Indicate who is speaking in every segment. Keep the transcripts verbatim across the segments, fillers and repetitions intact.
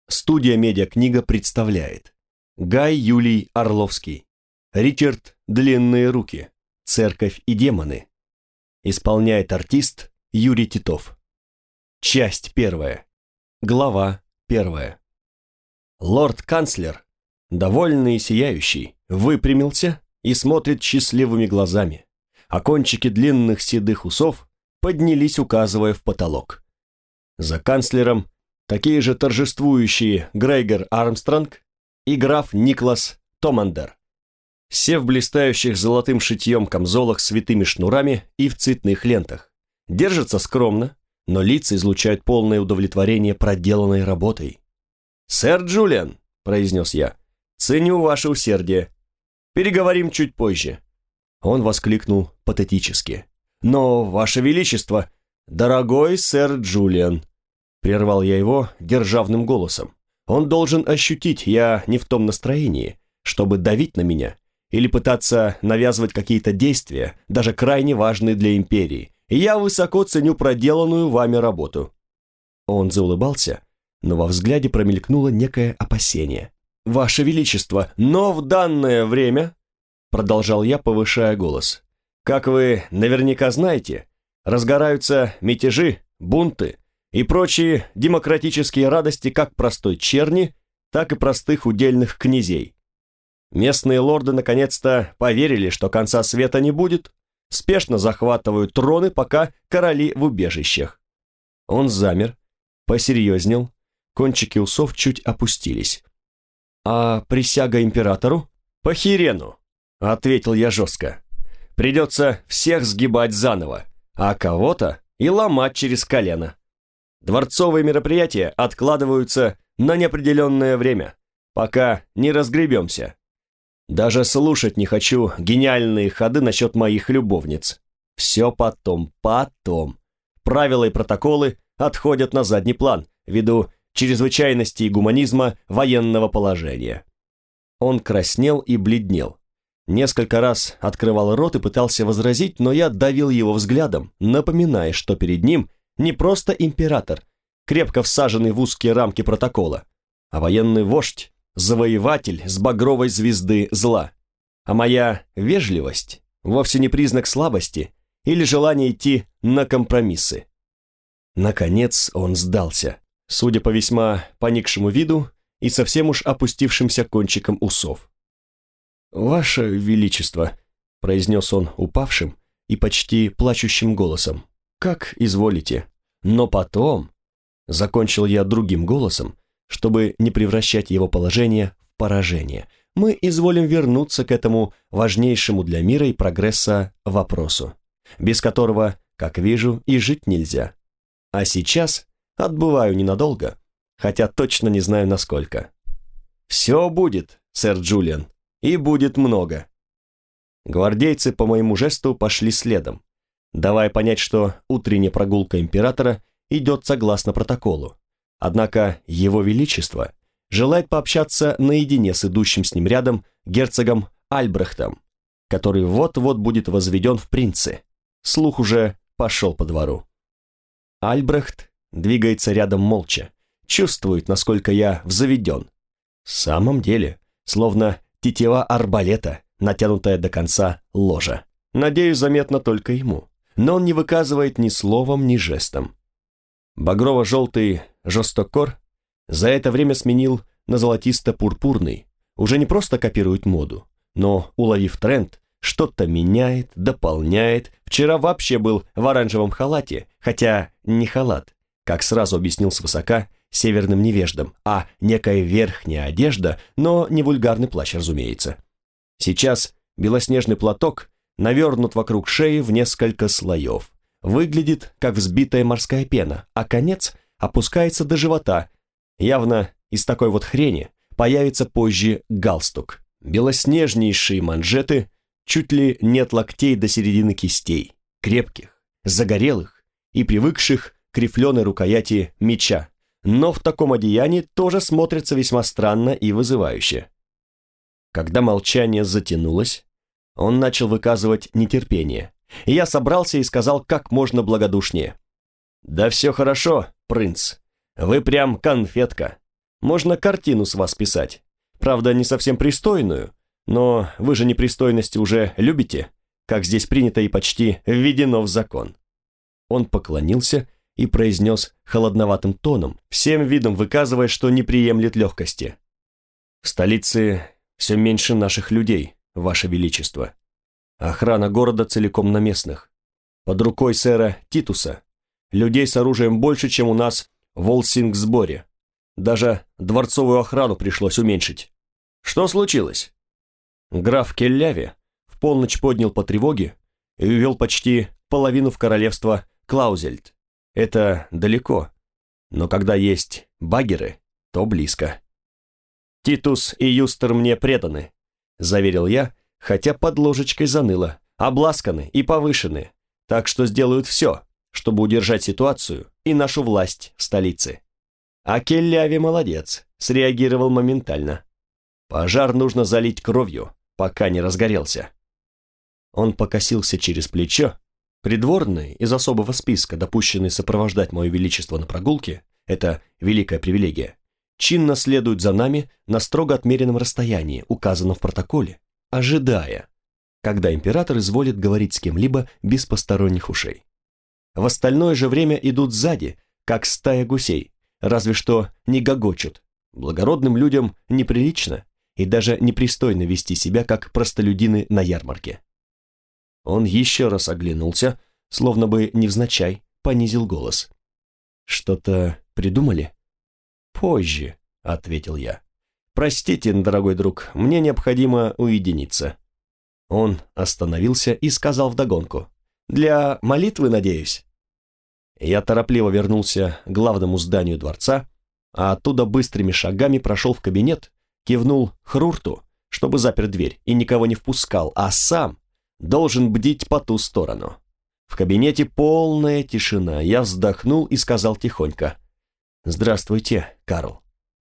Speaker 1: Студия «Медиакнига» представляет Гай Юлий Орловский, Ричард «Длинные руки», «Церковь и демоны». Исполняет артист Юрий Титов. Часть первая. Глава первая. Лорд-канцлер, довольный и сияющий, выпрямился и смотрит счастливыми глазами, а кончики длинных седых усов поднялись, указывая в потолок. За канцлером такие же торжествующие Грейгор Армстронг и граф Никлас Томандер. Все в блистающих золотым шитьем камзолах с витыми шнурами и в цветных лентах. Держатся скромно, но лица излучают полное удовлетворение проделанной работой. «Сэр Джулиан», — произнес я, — «ценю ваше усердие. Переговорим чуть позже». Он воскликнул патетически. «Но, ваше величество, дорогой сэр Джулиан», — прервал я его державным голосом. «Он должен ощутить, я не в том настроении, чтобы давить на меня или пытаться навязывать какие-то действия, даже крайне важные для империи. Я высоко ценю проделанную вами работу». Он заулыбался, но во взгляде промелькнуло некое опасение. «Ваше величество, но в данное время...» Продолжал я, повышая голос. «Как вы наверняка знаете, разгораются мятежи, бунты и прочие демократические радости как простой черни, так и простых удельных князей. Местные лорды наконец-то поверили, что конца света не будет, спешно захватывают троны, пока короли в убежищах». Он замер, посерьезнел, кончики усов чуть опустились. «А присяга императору?» «По херену», — ответил я жестко. «Придется всех сгибать заново, а кого-то и ломать через колено. Дворцовые мероприятия откладываются на неопределенное время, пока не разгребемся. Даже слушать не хочу гениальные ходы насчет моих любовниц. Все потом, потом. Правила и протоколы отходят на задний план ввиду чрезвычайности и гуманизма военного положения». Он краснел и бледнел. Несколько раз открывал рот и пытался возразить, но я давил его взглядом, напоминая, что перед ним не просто император, крепко всаженный в узкие рамки протокола, а военный вождь, завоеватель с багровой звезды зла. А моя вежливость вовсе не признак слабости или желания идти на компромиссы. Наконец он сдался, судя по весьма поникшему виду и совсем уж опустившимся кончиком усов. «Ваше Величество», — произнес он упавшим и почти плачущим голосом, — «как изволите. Но потом...» — закончил я другим голосом, чтобы не превращать его положение в поражение. «Мы изволим вернуться к этому важнейшему для мира и прогресса вопросу, без которого, как вижу, и жить нельзя. А сейчас отбываю ненадолго, хотя точно не знаю насколько. Все будет, сэр Джулиан, и будет много». Гвардейцы по моему жесту пошли следом, давая понять, что утренняя прогулка императора идет согласно протоколу. Однако его величество желает пообщаться наедине с идущим с ним рядом герцогом Альбрехтом, который вот-вот будет возведен в принцы. Слух уже пошел по двору. Альбрехт двигается рядом молча, чувствует, насколько я взведен. В самом деле, словно тетива арбалета, натянутая до конца ложа. Надеюсь, заметно только ему, но он не выказывает ни словом, ни жестом. Багрово-желтый жестокор за это время сменил на золотисто-пурпурный, уже не просто копирует моду, но, уловив тренд, что-то меняет, дополняет. Вчера вообще был в оранжевом халате, хотя не халат, как сразу объяснил свысока северным невеждам, а некая верхняя одежда, но не вульгарный плащ, разумеется. Сейчас белоснежный платок навернут вокруг шеи в несколько слоев. Выглядит, как взбитая морская пена, а конец опускается до живота. Явно из такой вот хрени появится позже галстук. Белоснежнейшие манжеты, чуть ли не от локтей до середины кистей, крепких, загорелых и привыкших к рифленой рукояти меча, но в таком одеянии тоже смотрится весьма странно и вызывающе. Когда молчание затянулось, он начал выказывать нетерпение, и я собрался и сказал как можно благодушнее: «Да все хорошо, принц, вы прям конфетка. Можно картину с вас писать. Правда, не совсем пристойную, но вы же непристойности уже любите, как здесь принято и почти введено в закон». Он поклонился и произнес холодноватым тоном, всем видом выказывая, что не приемлет легкости. «В столице все меньше наших людей, Ваше Величество. Охрана города целиком на местных. Под рукой сэра Титуса людей с оружием больше, чем у нас в Олсингсборе. Даже дворцовую охрану пришлось уменьшить. Что случилось?» Граф Келляви в полночь поднял по тревоге и увел почти половину в королевство Клаузельд. Это далеко, но когда есть баггеры, то близко. «Титус и Юстер мне преданы», — заверил я, хотя под ложечкой заныло, обласканы и повышены, так что сделают все, чтобы удержать ситуацию и нашу власть в столице. А Келляви молодец, среагировал моментально. Пожар нужно залить кровью, пока не разгорелся. Он покосился через плечо. Придворные из особого списка, допущенные сопровождать Мое Величество на прогулке, это великая привилегия, чинно следуют за нами на строго отмеренном расстоянии, указанном в протоколе, ожидая, когда император изволит говорить с кем-либо без посторонних ушей. В остальное же время идут сзади, как стая гусей, разве что не гогочут. Благородным людям неприлично и даже непристойно вести себя, как простолюдины на ярмарке. Он еще раз оглянулся, словно бы невзначай, понизил голос. «Что-то придумали?» «Позже», — ответил я. «Простите, дорогой друг, мне необходимо уединиться». Он остановился и сказал вдогонку. «Для молитвы, надеюсь?» Я торопливо вернулся к главному зданию дворца, а оттуда быстрыми шагами прошел в кабинет, кивнул Хрурту, чтобы запер дверь и никого не впускал, а сам должен бдить по ту сторону. В кабинете полная тишина. Я вздохнул и сказал тихонько: «Здравствуйте, Карл.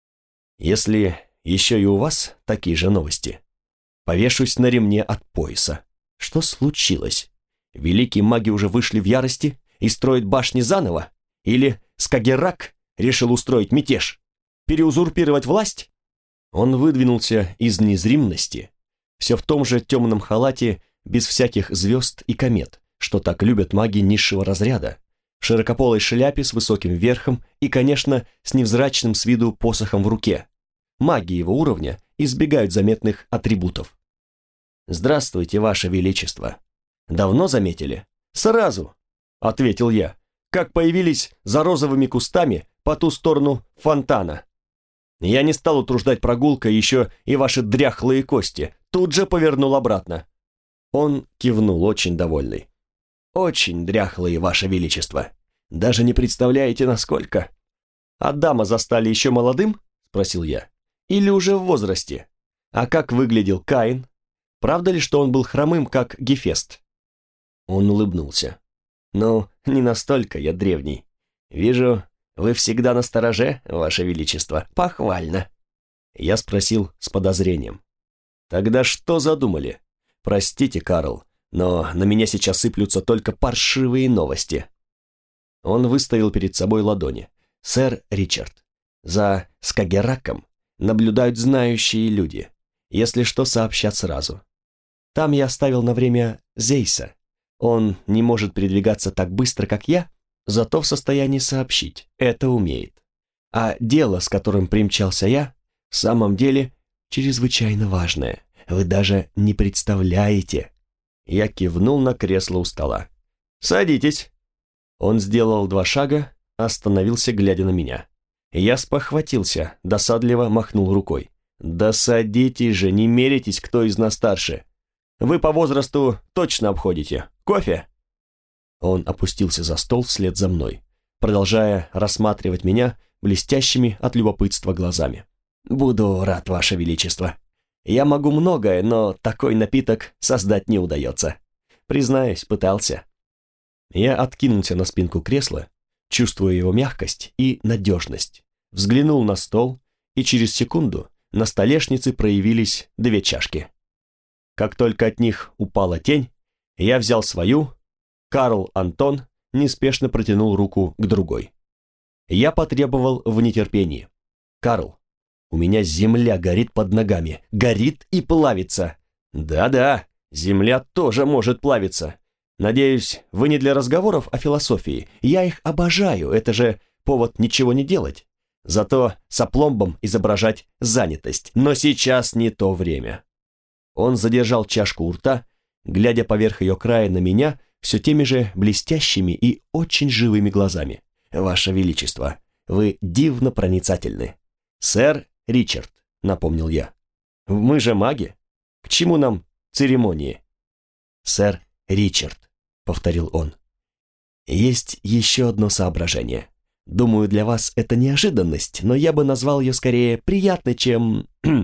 Speaker 1: Если еще и у вас такие же новости, повешусь на ремне от пояса. Что случилось? Великие маги уже вышли в ярости и строят башни заново? Или Скагеррак решил устроить мятеж? Переузурпировать власть?» Он выдвинулся из незримности, все в том же темном халате, без всяких звезд и комет, что так любят маги низшего разряда, в широкополой шляпе с высоким верхом и, конечно, с невзрачным с виду посохом в руке. Маги его уровня избегают заметных атрибутов. «Здравствуйте, Ваше Величество. Давно заметили?» «Сразу», — ответил я, «как появились за розовыми кустами по ту сторону фонтана. Я не стал утруждать прогулкой еще и ваши дряхлые кости, тут же повернул обратно». Он кивнул, очень довольный. «Очень дряхлые, Ваше Величество. Даже не представляете, насколько». «Адама застали еще молодым?» — спросил я. «Или уже в возрасте? А как выглядел Каин? Правда ли, что он был хромым, как Гефест?» Он улыбнулся. «Ну, не настолько я древний. Вижу, вы всегда настороже, Ваше Величество. Похвально». Я спросил с подозрением. «Тогда что задумали? Простите, Карл, но на меня сейчас сыплются только паршивые новости». Он выставил перед собой ладони. «Сэр Ричард, за Скагерраком наблюдают знающие люди. Если что, сообщат сразу. Там я оставил на время Зейса. Он не может передвигаться так быстро, как я, зато в состоянии сообщить. Это умеет. А дело, с которым примчался я, в самом деле чрезвычайно важное. Вы даже не представляете». Я кивнул на кресло у стола. «Садитесь». Он сделал два шага, остановился, глядя на меня. Я спохватился, досадливо махнул рукой. «Да садитесь же, не меритесь, кто из нас старше. Вы по возрасту точно обходите. Кофе?» Он опустился за стол вслед за мной, продолжая рассматривать меня блестящими от любопытства глазами. «Буду рад, Ваше Величество. Я могу многое, но такой напиток создать не удается. Признаюсь, пытался». Я откинулся на спинку кресла, чувствуя его мягкость и надежность, взглянул на стол, и через секунду на столешнице проявились две чашки. Как только от них упала тень, я взял свою, Карл Антон неспешно протянул руку к другой. Я потребовал в нетерпении: «Карл, У меня земля горит под ногами, горит и плавится. Да-да, земля тоже может плавиться. Надеюсь, вы не для разговоров о философии. Я их обожаю, это же повод ничего не делать. Зато с опломбом изображать занятость. Но сейчас не то время. Он задержал чашку у рта, глядя поверх ее края на меня все теми же блестящими и очень живыми глазами. «Ваше Величество, вы дивно проницательны». «Сэр Ричард», — напомнил я. «Мы же маги. К чему нам церемонии?» «Сэр Ричард», — повторил он. «Есть еще одно соображение. Думаю, для вас это неожиданность, но я бы назвал ее скорее приятной, чем...»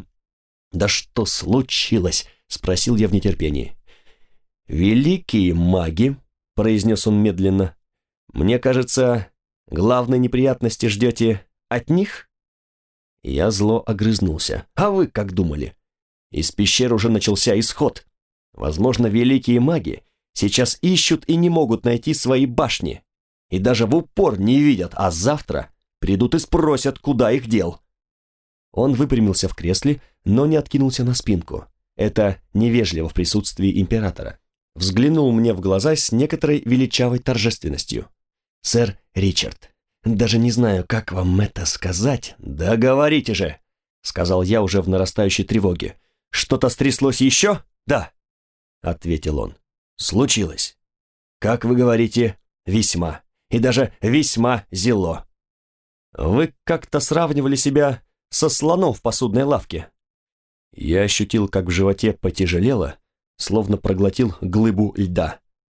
Speaker 1: «Да что случилось?» — спросил я в нетерпении. «Великие маги», — произнес он медленно, — «мне кажется, главной неприятности ждете от них?» Я зло огрызнулся. «А вы как думали?» Из пещер уже начался исход. Возможно, великие маги сейчас ищут и не могут найти свои башни. И даже в упор не видят, а завтра придут и спросят, куда их дел. Он выпрямился в кресле, но не откинулся на спинку. Это невежливо в присутствии императора. Взглянул мне в глаза с некоторой величавой торжественностью. «Сэр Ричард, даже не знаю, как вам это сказать». «Да говорите же», — сказал я уже в нарастающей тревоге. «Что-то стряслось еще?» «Да», — ответил он. «Случилось. Как вы говорите, весьма. И даже весьма зело. Вы как-то сравнивали себя со слоном в посудной лавке». Я ощутил, как в животе потяжелело, словно проглотил глыбу льда.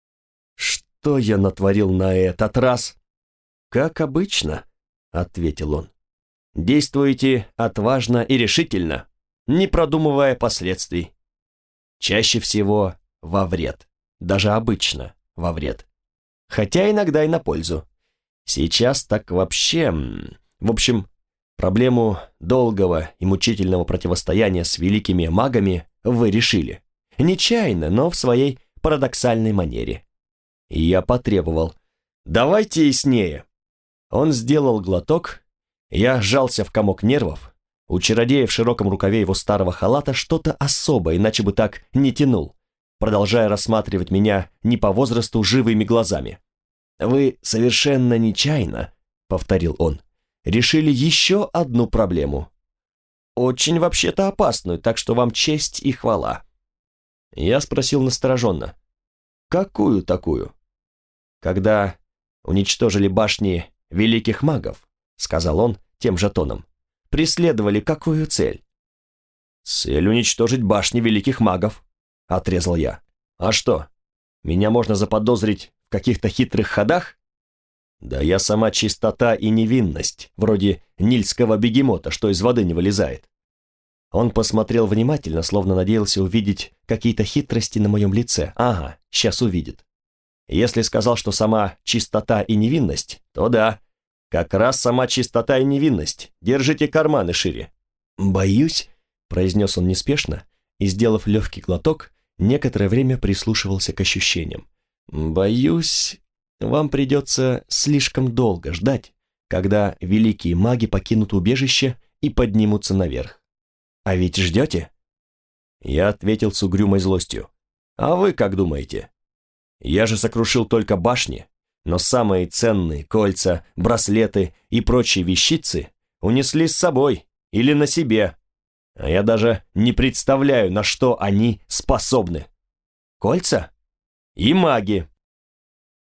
Speaker 1: «Что я натворил на этот раз?» «Как обычно», — ответил он. «Действуйте отважно и решительно, не продумывая последствий. Чаще всего во вред, даже обычно во вред. Хотя иногда и на пользу. Сейчас так вообще... В общем, проблему долгого и мучительного противостояния с великими магами вы решили. Нечаянно, но в своей парадоксальной манере. И я потребовал: давайте яснее. Он сделал глоток, я сжался в комок нервов. У чародея в широком рукаве его старого халата что-то особое, иначе бы так не тянул, продолжая рассматривать меня не по возрасту живыми глазами. «Вы совершенно нечаянно», — повторил он, — «решили еще одну проблему. Очень вообще-то опасную, так что вам честь и хвала». Я спросил настороженно: «Какую такую?» «Когда уничтожили башни великих магов», — сказал он тем же тоном, — «преследовали какую цель?» «Цель уничтожить башни великих магов», — отрезал я. «А что, меня можно заподозрить в каких-то хитрых ходах?» «Да я сама чистота и невинность, вроде нильского бегемота, что из воды не вылезает». Он посмотрел внимательно, словно надеялся увидеть какие-то хитрости на моем лице. Ага, сейчас увидит. Если сказал, что сама чистота и невинность, то да, как раз сама чистота и невинность. Держите карманы шире. «Боюсь», — произнес он неспешно, и, сделав легкий глоток, некоторое время прислушивался к ощущениям. «Боюсь, вам придется слишком долго ждать, когда великие маги покинут убежище и поднимутся наверх. А ведь ждете?» Я ответил с угрюмой злостью. «А вы как думаете? Я же сокрушил только башни, но самые ценные кольца, браслеты и прочие вещицы унесли с собой или на себе, а я даже не представляю, на что они способны. Кольца? И маги.